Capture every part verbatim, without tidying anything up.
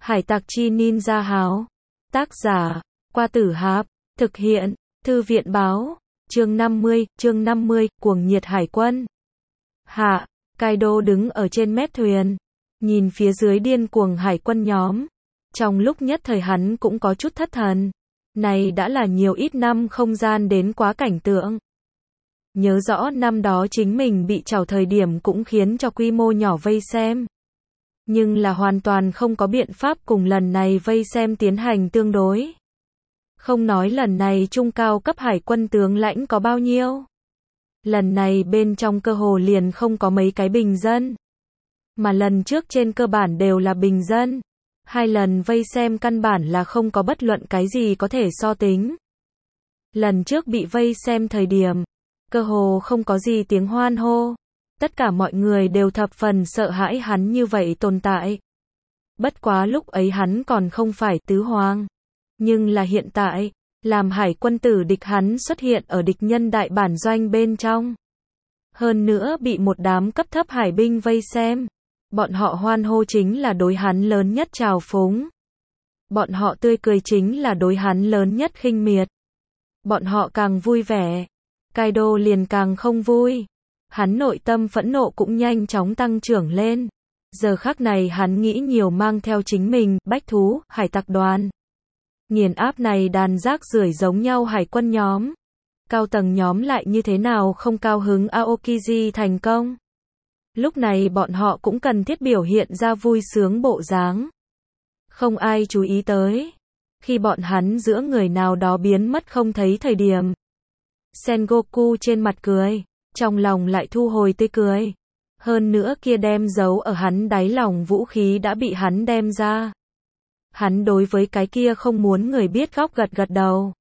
Hải tặc chi ninja háo. Tác giả, Qua Tử Hạp. Thực hiện, Thư viện báo. Chương năm mươi, chương năm mươi, cuồng nhiệt hải quân. Hạ, Kaido đứng ở trên mép thuyền, nhìn phía dưới điên cuồng hải quân nhóm. Trong lúc nhất thời hắn cũng có chút thất thần. Này đã là nhiều ít năm không gian đến quá cảnh tượng. Nhớ rõ năm đó chính mình bị trảo thời điểm cũng khiến cho quy mô nhỏ vây xem. Nhưng là hoàn toàn không có biện pháp cùng lần này vây xem tiến hành tương đối. Không nói lần này trung cao cấp hải quân tướng lãnh có bao nhiêu. Lần này bên trong cơ hồ liền không có mấy cái bình dân. Mà lần trước trên cơ bản đều là bình dân. Hai lần vây xem căn bản là không có bất luận cái gì có thể so tính. Lần trước bị vây xem thời điểm, cơ hồ không có gì tiếng hoan hô. Tất cả mọi người đều thập phần sợ hãi hắn như vậy tồn tại. Bất quá lúc ấy hắn còn không phải tứ hoàng. Nhưng là hiện tại, làm hải quân tử địch hắn xuất hiện ở địch nhân đại bản doanh bên trong. Hơn nữa bị một đám cấp thấp hải binh vây xem. Bọn họ hoan hô chính là đối hắn lớn nhất trào phúng. Bọn họ tươi cười chính là đối hắn lớn nhất khinh miệt. Bọn họ càng vui vẻ, Kaido liền càng không vui. Hắn nội tâm phẫn nộ cũng nhanh chóng tăng trưởng lên. Giờ khắc này hắn nghĩ nhiều mang theo chính mình, bách thú, hải tặc đoàn. Nghiền áp này đàn rác rưởi giống nhau hải quân nhóm. Cao tầng nhóm lại như thế nào không cao hứng Aokiji thành công. Lúc này bọn họ cũng cần thiết biểu hiện ra vui sướng bộ dáng. Không ai chú ý tới. Khi bọn hắn giữa người nào đó biến mất không thấy thời điểm. Sengoku trên mặt cười, trong lòng lại thu hồi tươi cười. Hơn nữa kia đem giấu ở hắn đáy lòng vũ khí đã bị hắn đem ra. Hắn đối với cái kia không muốn người biết góc gật gật đầu.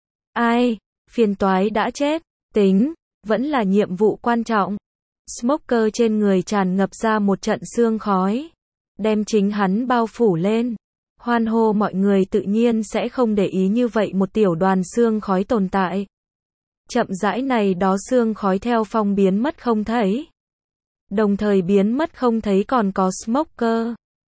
Ai, phiền toái đã chết, tính, vẫn là nhiệm vụ quan trọng. Smoker trên người tràn ngập ra một trận sương khói, đem chính hắn bao phủ lên. Hoan hô mọi người tự nhiên sẽ không để ý như vậy một tiểu đoàn sương khói tồn tại. Chậm rãi này đó sương khói theo phong biến mất không thấy. Đồng thời biến mất không thấy còn có Smoker.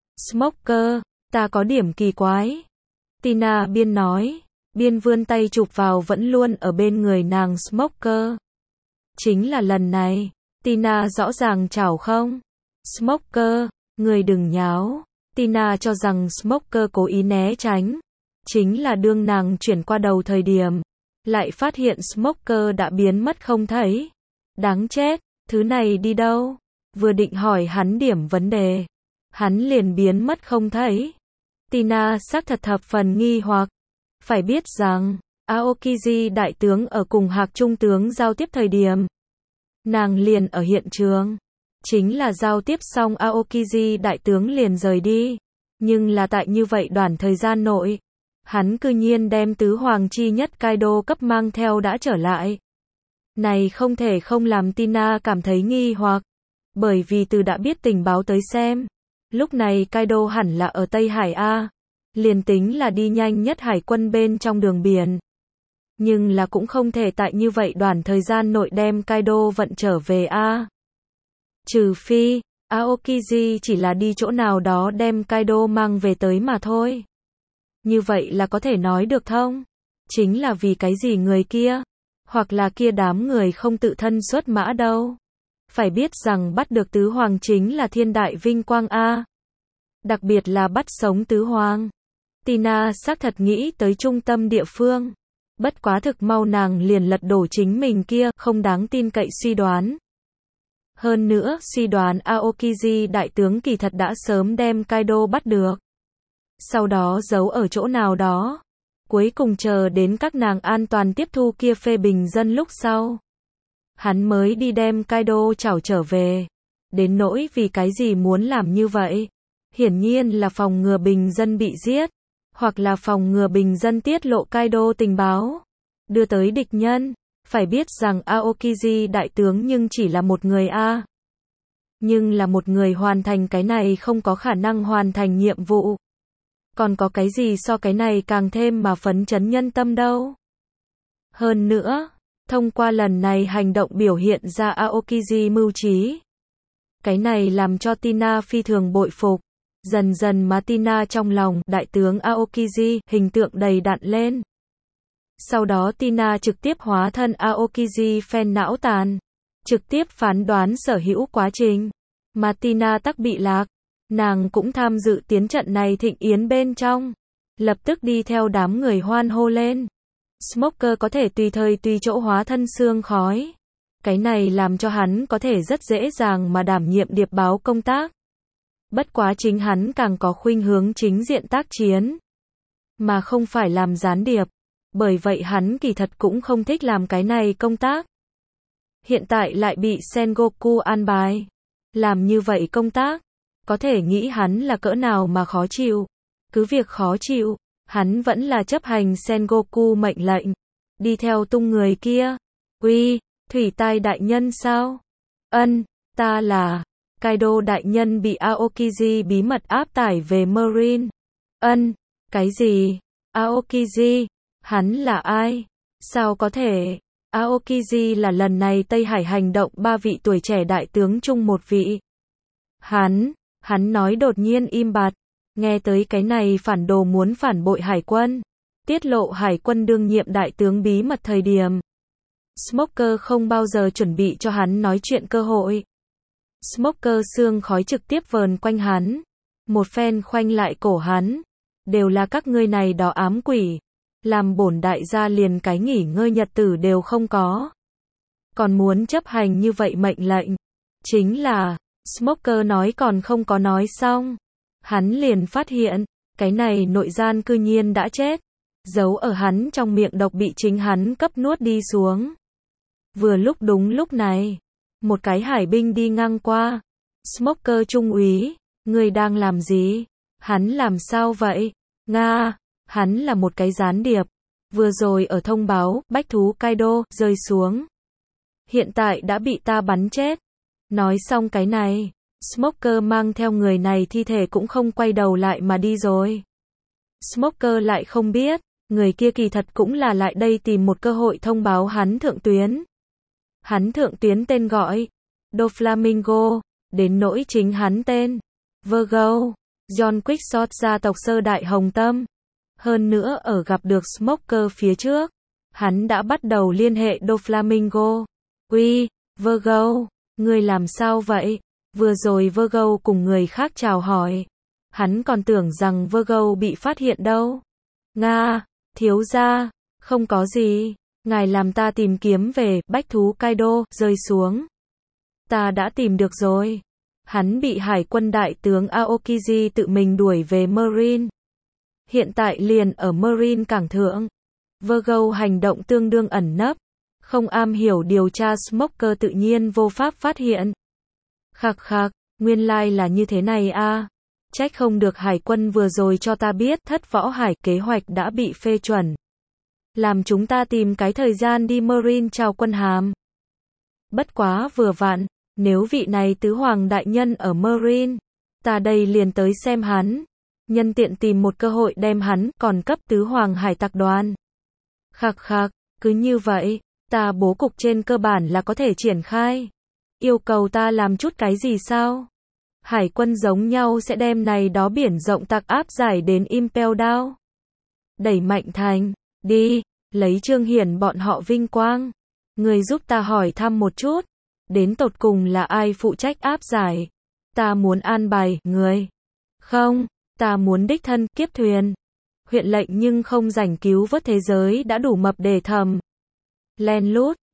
Smoker, ta có điểm kỳ quái. Tina biên nói, biên vươn tay chụp vào vẫn luôn ở bên người nàng Smoker. Chính là lần này, Tina rõ ràng chảo không? Smoker, người đừng nháo. Tina cho rằng Smoker cố ý né tránh. Chính là đương nàng chuyển qua đầu thời điểm. Lại phát hiện Smoker đã biến mất không thấy. Đáng chết, thứ này đi đâu? Vừa định hỏi hắn điểm vấn đề. Hắn liền biến mất không thấy. Tina xác thật thập phần nghi hoặc. Phải biết rằng, Aokiji đại tướng ở cùng Hạc trung tướng giao tiếp thời điểm. Nàng liền ở hiện trường. Chính là giao tiếp xong Aokiji đại tướng liền rời đi. Nhưng là tại như vậy đoạn thời gian nội. Hắn cư nhiên đem tứ hoàng chi nhất Kaido cấp mang theo đã trở lại. Này không thể không làm Tina cảm thấy nghi hoặc. Bởi vì từ đã biết tình báo tới xem. Lúc này Kaido hẳn là ở Tây Hải A. Liền tính là đi nhanh nhất hải quân bên trong đường biển. Nhưng là cũng không thể tại như vậy đoạn thời gian nội đem Kaido vận trở về A. Trừ phi, Aokiji chỉ là đi chỗ nào đó đem Kaido mang về tới mà thôi. Như vậy là có thể nói được thông. Chính là vì cái gì người kia, hoặc là kia đám người không tự thân xuất mã đâu. Phải biết rằng bắt được tứ hoàng chính là thiên đại vinh quang A. Đặc biệt là bắt sống tứ hoàng. Tina xác thật nghĩ tới trung tâm địa phương. Bất quá thực mau nàng liền lật đổ chính mình kia không đáng tin cậy suy đoán. Hơn nữa, suy đoán Aokiji đại tướng kỳ thật đã sớm đem Kaido bắt được. Sau đó giấu ở chỗ nào đó. Cuối cùng chờ đến các nàng an toàn tiếp thu kia phê bình dân lúc sau. Hắn mới đi đem Kaido chảo trở về. Đến nỗi vì cái gì muốn làm như vậy. Hiển nhiên là phòng ngừa bình dân bị giết. Hoặc là phòng ngừa bình dân tiết lộ Kaido tình báo. Đưa tới địch nhân. Phải biết rằng Aokiji đại tướng nhưng chỉ là một người A. Nhưng là một người hoàn thành cái này không có khả năng hoàn thành nhiệm vụ. Còn có cái gì so cái này càng thêm mà phấn chấn nhân tâm đâu. Hơn nữa, thông qua lần này hành động biểu hiện ra Aokiji mưu trí. Cái này làm cho Tina phi thường bội phục. Dần dần Martina trong lòng đại tướng Aokiji hình tượng đầy đặn lên. Sau đó Tina trực tiếp hóa thân Aokiji phen não tàn, trực tiếp phán đoán sở hữu quá trình. Martina tắc bị lạc, nàng cũng tham dự tiến trận này thịnh yến bên trong, lập tức đi theo đám người hoan hô lên. Smoker có thể tùy thời tùy chỗ hóa thân sương khói. Cái này làm cho hắn có thể rất dễ dàng mà đảm nhiệm điệp báo công tác. Bất quá chính hắn càng có khuynh hướng chính diện tác chiến, mà không phải làm gián điệp. Bởi vậy hắn kỳ thật cũng không thích làm cái này công tác. Hiện tại lại bị Sengoku an bài làm như vậy công tác, có thể nghĩ hắn là cỡ nào mà khó chịu. Cứ việc khó chịu, hắn vẫn là chấp hành Sengoku mệnh lệnh, đi theo tung người kia. Uy, Thủy Tai đại nhân sao? Ân, ta là. Kaido đại nhân bị Aokiji bí mật áp tải về Marine. Ân, cái gì? Aokiji? Hắn là ai? Sao có thể? Aokiji là lần này Tây Hải hành động ba vị tuổi trẻ đại tướng chung một vị. Hắn, hắn nói đột nhiên im bặt. Nghe tới cái này phản đồ muốn phản bội hải quân, tiết lộ hải quân đương nhiệm đại tướng bí mật thời điểm. Smoker không bao giờ chuẩn bị cho hắn nói chuyện cơ hội. Smoker sương khói trực tiếp vờn quanh hắn, một phen khoanh lại cổ hắn. Đều là các ngươi này đó ám quỷ, làm bổn đại gia liền cái nghỉ ngơi nhật tử đều không có. Còn muốn chấp hành như vậy mệnh lệnh. Chính là, Smoker nói còn không có nói xong. Hắn liền phát hiện, cái này nội gian cư nhiên đã chết. Giấu ở hắn trong miệng độc bị chính hắn cấp nuốt đi xuống. Vừa lúc đúng lúc này, một cái hải binh đi ngang qua. Smoker trung úy, ngươi đang làm gì? Hắn làm sao vậy? Nga, hắn là một cái gián điệp. Vừa rồi ở thông báo, bách thú Kaido, rơi xuống. Hiện tại đã bị ta bắn chết. Nói xong cái này, Smoker mang theo người này thi thể cũng không quay đầu lại mà đi rồi. Smoker lại không biết, người kia kỳ thật cũng là lại đây tìm một cơ hội thông báo hắn thượng tuyến. Hắn thượng tuyến tên gọi Doflamingo, đến nỗi chính hắn tên Virgo, John Quickshot gia tộc sơ đại hồng tâm. Hơn nữa ở gặp được Smoker phía trước, hắn đã bắt đầu liên hệ Doflamingo. Uy, Virgo, ngươi làm sao vậy? Vừa rồi Virgo cùng người khác chào hỏi. Hắn còn tưởng rằng Virgo bị phát hiện đâu. Nga, thiếu gia, không có gì. Ngài làm ta tìm kiếm về bách thú Kaido, rơi xuống. Ta đã tìm được rồi. Hắn bị hải quân đại tướng Aokiji tự mình đuổi về Marine. Hiện tại liền ở Marine cảng thượng. Virgo hành động tương đương ẩn nấp. Không am hiểu điều tra Smoker tự nhiên vô pháp phát hiện. Khạc khạc, nguyên lai like là như thế này a. À. Trách không được hải quân vừa rồi cho ta biết thất võ hải kế hoạch đã bị phê chuẩn. Làm chúng ta tìm cái thời gian đi Marine chào quân hàm. Bất quá vừa vặn, nếu vị này tứ hoàng đại nhân ở Marine, ta đây liền tới xem hắn. Nhân tiện tìm một cơ hội đem hắn còn cấp tứ hoàng hải tặc đoàn. Khạc khạc, cứ như vậy, ta bố cục trên cơ bản là có thể triển khai. Yêu cầu ta làm chút cái gì sao? Hải quân giống nhau sẽ đem này đó biển rộng tặc áp giải đến Impel Down. Đẩy mạnh thành, đi, lấy Trương Hiển bọn họ vinh quang. Người giúp ta hỏi thăm một chút, đến tột cùng là ai phụ trách áp giải? Ta muốn an bài, người. Không, ta muốn đích thân, kiếp thuyền. Huyện lệnh nhưng không rảnh cứu vớt thế giới đã đủ mập để thầm. Len lút,